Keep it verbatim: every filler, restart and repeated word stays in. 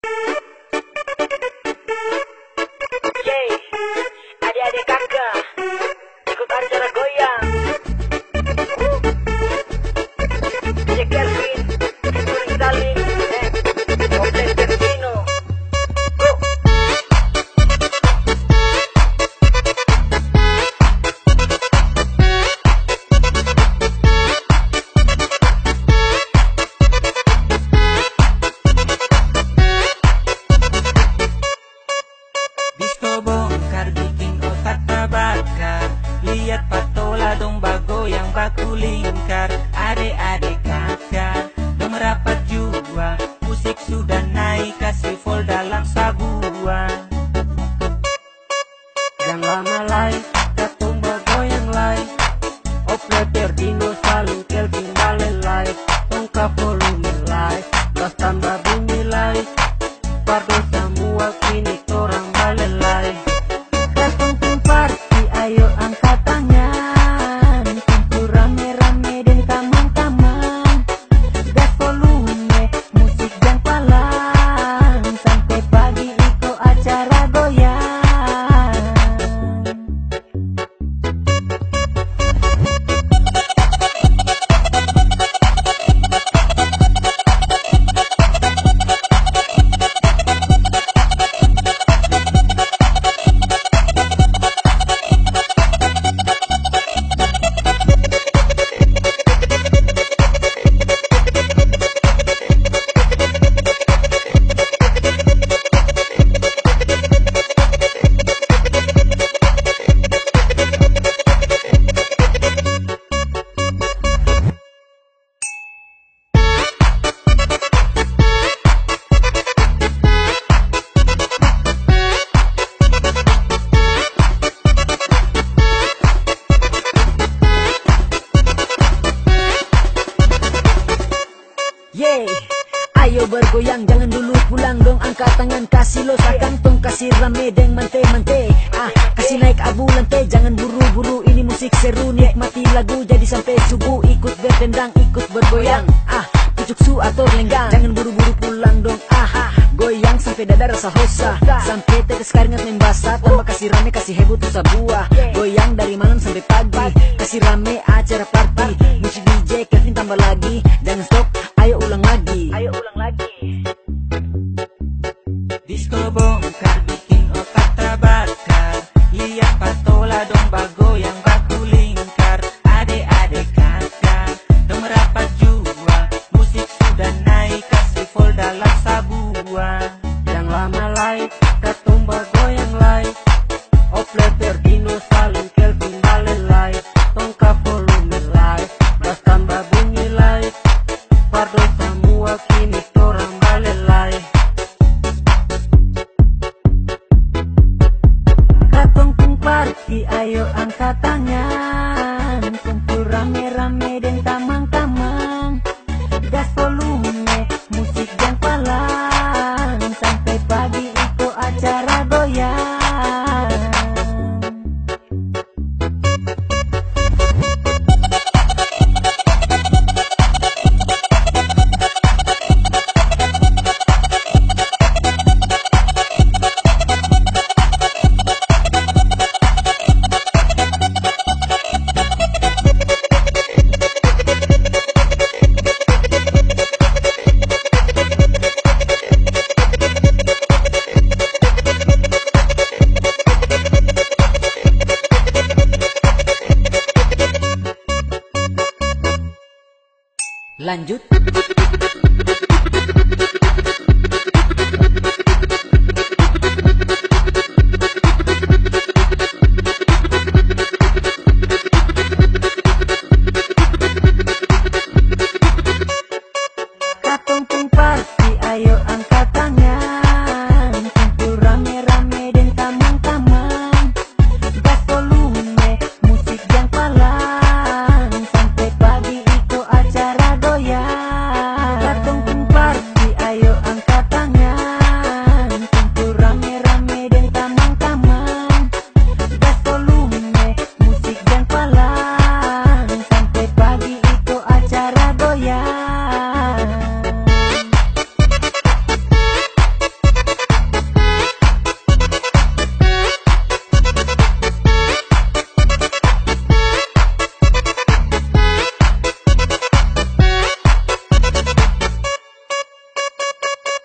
Yeay, adik-adik kakak, ikut acara goyang. Jack Kelvin, featuring Salim, eh, Kompleks Tertino. Go! Disco bongkar bikin otak terbakar. Lihat patola dong bago yang baku lingkar. Adek-adek kakak dong merapat jua. Musik sudah naik kasih vol dalam sabuan. Yang lama live datung bago yang live. Operator Dino Salim Kelvin balik live. Tongka volume live. Gas tambah bunyi live. Pardo semua kini orang balik live. Datang pun party ayo angkat tangan. Kumpul rame-rame dan kamang-kamang. Gas volume musik yang palang. Sampai pagi ikut acara goyang. Yeay, ayo bergoyang, jangan dulu pulang dong. Angkat tangan, kasih lo sakantong, kasih rame deng mante-mante. Ah, kasih naik abu lantai, jangan buru-buru. Ini musik seru, nikmati lagu jadi sampai subuh. Ikut bertendang, ikut bergoyang. Ah, pucuk su atau lenggang, jangan buru-buru pulang dong. Ah, goyang sampai dada rasa hosa, sampai tetes keringat membasah. Tambah kasih rame, kasih heboh tuh buah. Goyang dari malam sampai pagi, kasih rame acara party. Musik D J Kelvin tambah lagi, jangan stop. Ayo ulang lagi. Ayo ulang lagi. Disco bongkar bikin otak terbakar. Lihat patola dong bago yang baku lingkar. Adek-adek kakak dong merapat jua. Musik sudah naik kasih vol dalam sabuan. Yang lama live datung bago yang live. Operator Dino Salim Kelvin balik live. Tongka volume live. Gas tambah bunyi live. Pardo semua kini orang balik live. Katong pun party ayo angkat tangan. Kumpul rame-rame dan kamang-kamang. Gas volume musik yang palang. Sampai pagi ikut acara goyang. Lanjut.